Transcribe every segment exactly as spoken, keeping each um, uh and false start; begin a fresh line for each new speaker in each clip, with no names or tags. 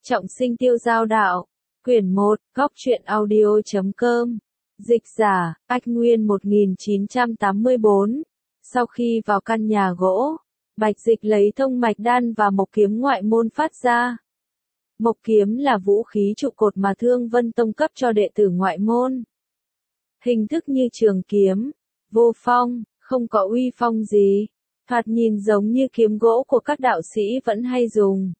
Trọng sinh tiêu giao đạo. Quyển một, góc truyện audio chấm com. Dịch giả, Ách Nguyên một nghìn chín trăm tám mươi tư. Sau khi vào căn nhà gỗ, Bạch Dịch lấy thông mạch đan và mộc kiếm ngoại môn phát ra. Mộc kiếm là vũ khí trụ cột mà Thương Vân Tông cấp cho đệ tử ngoại môn. Hình thức như trường kiếm, vô phong, không có uy phong gì, thoạt nhìn giống như kiếm gỗ của các đạo sĩ vẫn hay dùng.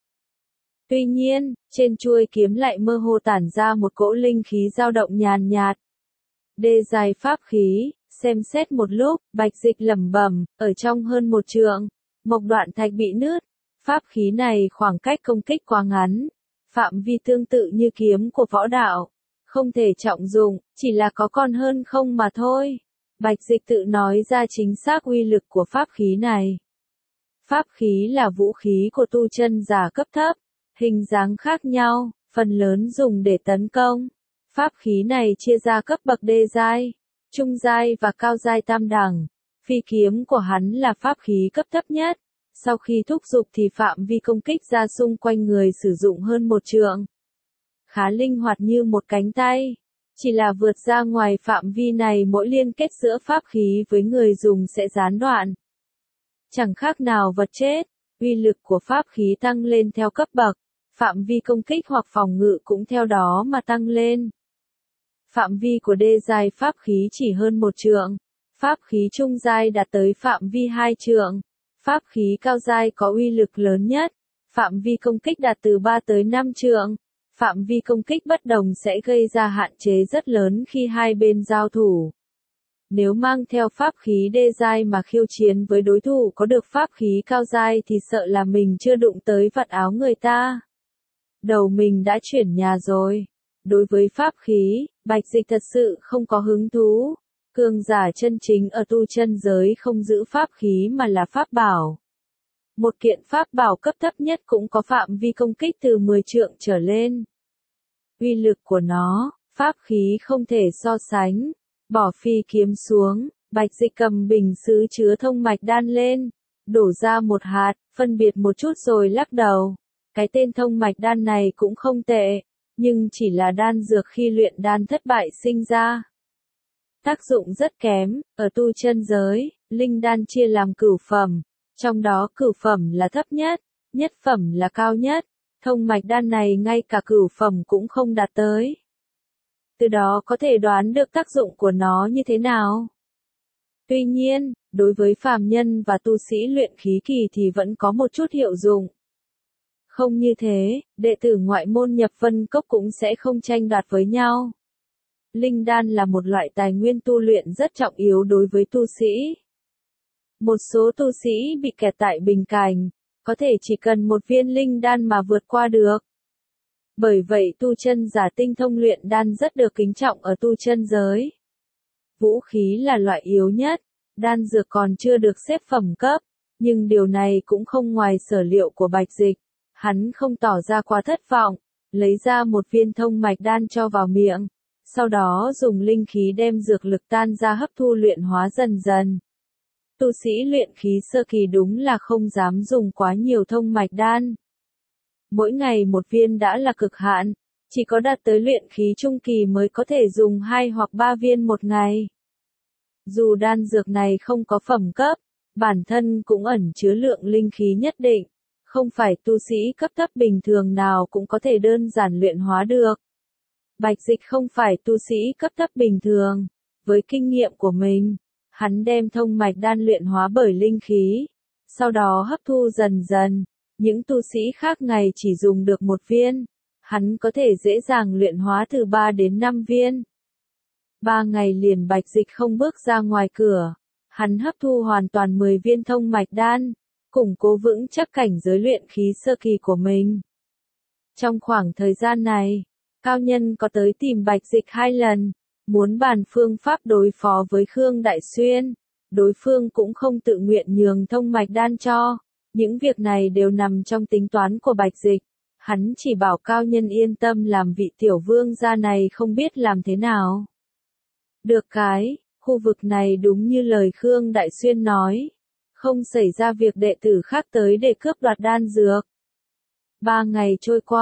Tuy nhiên, trên chuôi kiếm lại mơ hồ tản ra một cỗ linh khí dao động nhàn nhạt. Đê dài pháp khí, xem xét một lúc, Bạch Dịch lẩm bẩm, ở trong hơn một trượng, mộc đoạn thạch bị nứt. Pháp khí này khoảng cách công kích quá ngắn, phạm vi tương tự như kiếm của võ đạo, không thể trọng dụng, chỉ là có còn hơn không mà thôi. Bạch Dịch tự nói ra chính xác uy lực của pháp khí này. Pháp khí là vũ khí của tu chân giả cấp thấp, hình dáng khác nhau, phần lớn dùng để tấn công. Pháp khí này chia ra cấp bậc đê giai, trung giai và cao giai tam đẳng. Phi kiếm của hắn là pháp khí cấp thấp nhất. Sau khi thúc giục thì phạm vi công kích ra xung quanh người sử dụng hơn một trượng. Khá linh hoạt như một cánh tay. Chỉ là vượt ra ngoài phạm vi này mỗi liên kết giữa pháp khí với người dùng sẽ gián đoạn. Chẳng khác nào vật chết, uy lực của pháp khí tăng lên theo cấp bậc, phạm vi công kích hoặc phòng ngự cũng theo đó mà tăng lên. Phạm vi của đê giai pháp khí chỉ hơn một trượng, pháp khí trung giai đạt tới phạm vi hai trượng, pháp khí cao giai có uy lực lớn nhất, phạm vi công kích đạt từ ba tới năm trượng. Phạm vi công kích bất đồng sẽ gây ra hạn chế rất lớn khi hai bên giao thủ. Nếu mang theo pháp khí đê giai mà khiêu chiến với đối thủ có được pháp khí cao giai thì sợ là mình chưa đụng tới vạt áo người ta. Đầu mình đã chuyển nhà rồi. Đối với pháp khí, Bạch Dịch thật sự không có hứng thú. Cường giả chân chính ở tu chân giới không giữ pháp khí mà là pháp bảo. Một kiện pháp bảo cấp thấp nhất cũng có phạm vi công kích từ mười trượng trở lên. Uy lực của nó, pháp khí không thể so sánh. Bỏ phi kiếm xuống, Bạch Dịch cầm bình sứ chứa thông mạch đan lên, đổ ra một hạt, phân biệt một chút rồi lắc đầu. Cái tên thông mạch đan này cũng không tệ, nhưng chỉ là đan dược khi luyện đan thất bại sinh ra. Tác dụng rất kém, ở tu chân giới, linh đan chia làm cửu phẩm. Trong đó cửu phẩm là thấp nhất, nhất phẩm là cao nhất, thông mạch đan này ngay cả cửu phẩm cũng không đạt tới. Từ đó có thể đoán được tác dụng của nó như thế nào. Tuy nhiên, đối với phàm nhân và tu sĩ luyện khí kỳ thì vẫn có một chút hiệu dụng. Không như thế, đệ tử ngoại môn nhập vân cốc cũng sẽ không tranh đoạt với nhau. Linh đan là một loại tài nguyên tu luyện rất trọng yếu đối với tu sĩ. Một số tu sĩ bị kẹt tại bình cảnh, có thể chỉ cần một viên linh đan mà vượt qua được. Bởi vậy tu chân giả tinh thông luyện đan rất được kính trọng ở tu chân giới. Vũ khí là loại yếu nhất, đan dược còn chưa được xếp phẩm cấp, nhưng điều này cũng không ngoài sở liệu của Bạch Dịch. Hắn không tỏ ra quá thất vọng, lấy ra một viên thông mạch đan cho vào miệng, sau đó dùng linh khí đem dược lực tan ra hấp thu luyện hóa dần dần. Tu sĩ luyện khí sơ kỳ đúng là không dám dùng quá nhiều thông mạch đan. Mỗi ngày một viên đã là cực hạn, chỉ có đạt tới luyện khí trung kỳ mới có thể dùng hai hoặc ba viên một ngày. Dù đan dược này không có phẩm cấp, bản thân cũng ẩn chứa lượng linh khí nhất định, không phải tu sĩ cấp thấp bình thường nào cũng có thể đơn giản luyện hóa được. Bạch Dịch không phải tu sĩ cấp thấp bình thường, với kinh nghiệm của mình, hắn đem thông mạch đan luyện hóa bởi linh khí, sau đó hấp thu dần dần. Những tu sĩ khác ngày chỉ dùng được một viên, hắn có thể dễ dàng luyện hóa từ ba đến năm viên. Ba ngày liền Bạch Dịch không bước ra ngoài cửa, hắn hấp thu hoàn toàn mười viên thông mạch đan, củng cố vững chắc cảnh giới luyện khí sơ kỳ của mình. Trong khoảng thời gian này, cao nhân có tới tìm Bạch Dịch hai lần, muốn bàn phương pháp đối phó với Khương Đại Xuyên, đối phương cũng không tự nguyện nhường thông mạch đan cho. Những việc này đều nằm trong tính toán của Bạch Dịch, hắn chỉ bảo cao nhân yên tâm làm vị tiểu vương gia này không biết làm thế nào. Được cái, khu vực này đúng như lời Khương Đại Xuyên nói, không xảy ra việc đệ tử khác tới để cướp đoạt đan dược. Ba ngày trôi qua,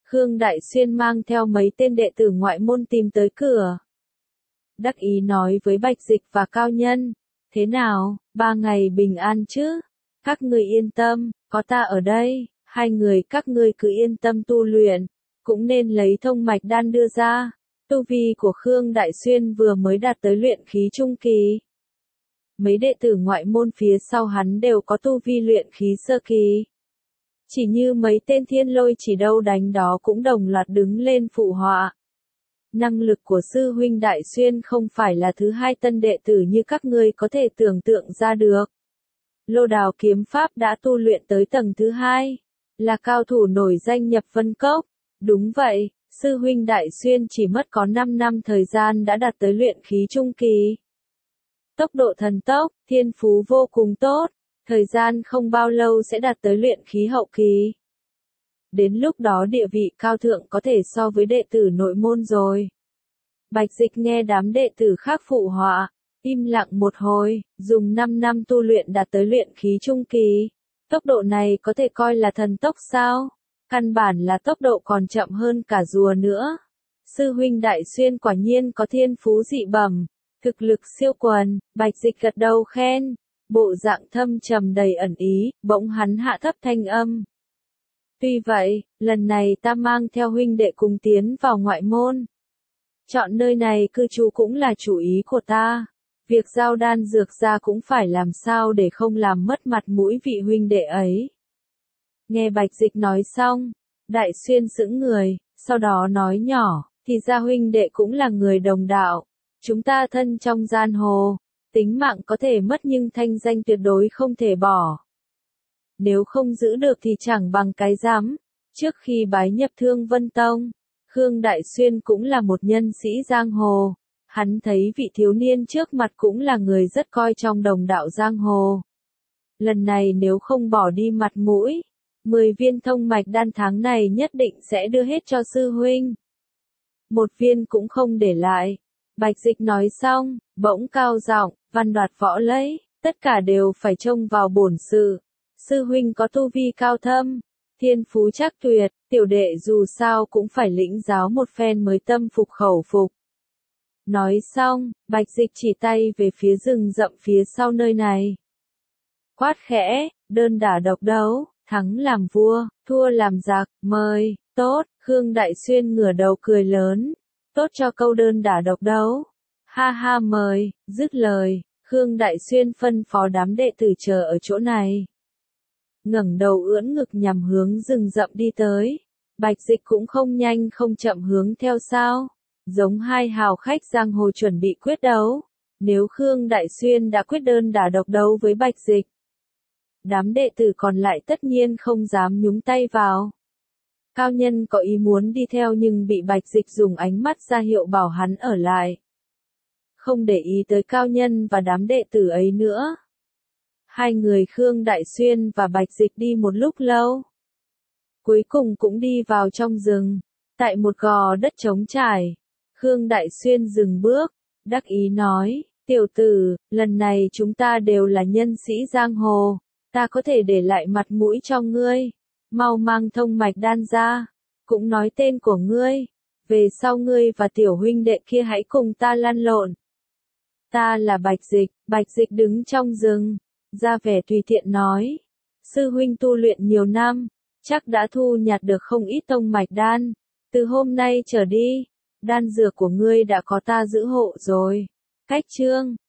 Khương Đại Xuyên mang theo mấy tên đệ tử ngoại môn tìm tới cửa. Đắc ý nói với Bạch Dịch và Cao Nhân, thế nào, ba ngày bình an chứ? Các ngươi yên tâm, có ta ở đây, hai người các ngươi cứ yên tâm tu luyện, cũng nên lấy thông mạch đan đưa ra. Tu vi của Khương Đại Xuyên vừa mới đạt tới luyện khí trung kỳ. Mấy đệ tử ngoại môn phía sau hắn đều có tu vi luyện khí sơ kỳ. Chỉ như mấy tên thiên lôi chỉ đâu đánh đó cũng đồng loạt đứng lên phụ họa. Năng lực của sư huynh Đại Xuyên không phải là thứ hai tân đệ tử như các ngươi có thể tưởng tượng ra được. Lô Đào kiếm pháp đã tu luyện tới tầng thứ hai, là cao thủ nổi danh nhập vân cốc. Đúng vậy, sư huynh Đại Xuyên chỉ mất có năm năm thời gian đã đạt tới luyện khí trung kỳ. Tốc độ thần tốc, thiên phú vô cùng tốt, thời gian không bao lâu sẽ đạt tới luyện khí hậu kỳ. Đến lúc đó địa vị cao thượng có thể so với đệ tử nội môn rồi. Bạch Dịch nghe đám đệ tử khác phụ họa, im lặng một hồi, dùng năm năm tu luyện đạt tới luyện khí trung kỳ. Tốc độ này có thể coi là thần tốc sao? Căn bản là tốc độ còn chậm hơn cả rùa nữa. Sư huynh Đại Xuyên quả nhiên có thiên phú dị bẩm, thực lực siêu quần. Bạch Dịch gật đầu khen, bộ dạng thâm trầm đầy ẩn ý, bỗng hắn hạ thấp thanh âm. Tuy vậy, lần này ta mang theo huynh đệ cùng tiến vào ngoại môn. Chọn nơi này cư trú cũng là chủ ý của ta. Việc giao đan dược ra cũng phải làm sao để không làm mất mặt mũi vị huynh đệ ấy. Nghe Bạch Dịch nói xong, Đại Xuyên sững người, sau đó nói nhỏ, thì ra huynh đệ cũng là người đồng đạo. Chúng ta thân trong giang hồ, tính mạng có thể mất nhưng thanh danh tuyệt đối không thể bỏ. Nếu không giữ được thì chẳng bằng cái rắm. Trước khi bái nhập Thương Vân Tông, Khương Đại Xuyên cũng là một nhân sĩ giang hồ. Hắn thấy vị thiếu niên trước mặt cũng là người rất coi trọng đồng đạo giang hồ. Lần này nếu không bỏ đi mặt mũi, mười viên thông mạch đan tháng này nhất định sẽ đưa hết cho sư huynh. Một viên cũng không để lại. Bạch Dịch nói xong, bỗng cao giọng, văn đoạt võ lấy, tất cả đều phải trông vào bổn sự. Sư huynh có tu vi cao thâm, thiên phú chắc tuyệt, tiểu đệ dù sao cũng phải lĩnh giáo một phen mới tâm phục khẩu phục. Nói xong, Bạch Dịch chỉ tay về phía rừng rậm phía sau nơi này. Quát khẽ, đơn đả độc đấu, thắng làm vua, thua làm giặc, mời, tốt, Khương Đại Xuyên ngửa đầu cười lớn, tốt cho câu đơn đả độc đấu. Ha ha mời, dứt lời, Khương Đại Xuyên phân phó đám đệ tử chờ ở chỗ này. Ngẩng đầu ưỡn ngực nhằm hướng rừng rậm đi tới. Bạch Dịch cũng không nhanh không chậm hướng theo sau. Giống hai hào khách giang hồ chuẩn bị quyết đấu. Nếu Khương Đại Xuyên đã quyết đơn đả độc đấu với Bạch Dịch, đám đệ tử còn lại tất nhiên không dám nhúng tay vào. Cao Nhân có ý muốn đi theo nhưng bị Bạch Dịch dùng ánh mắt ra hiệu bảo hắn ở lại. Không để ý tới Cao Nhân và đám đệ tử ấy nữa. Hai người Khương Đại Xuyên và Bạch Dịch đi một lúc lâu. Cuối cùng cũng đi vào trong rừng. Tại một gò đất trống trải, Khương Đại Xuyên dừng bước, đắc ý nói, tiểu tử, lần này chúng ta đều là nhân sĩ giang hồ, ta có thể để lại mặt mũi cho ngươi, mau mang thông mạch đan ra, cũng nói tên của ngươi, về sau ngươi và tiểu huynh đệ kia hãy cùng ta lăn lộn. Ta là Bạch Dịch. Bạch Dịch đứng trong rừng, ra vẻ tùy tiện nói, sư huynh tu luyện nhiều năm, chắc đã thu nhặt được không ít thông mạch đan, từ hôm nay trở đi, đan dược của ngươi đã có ta giữ hộ rồi. Cách chương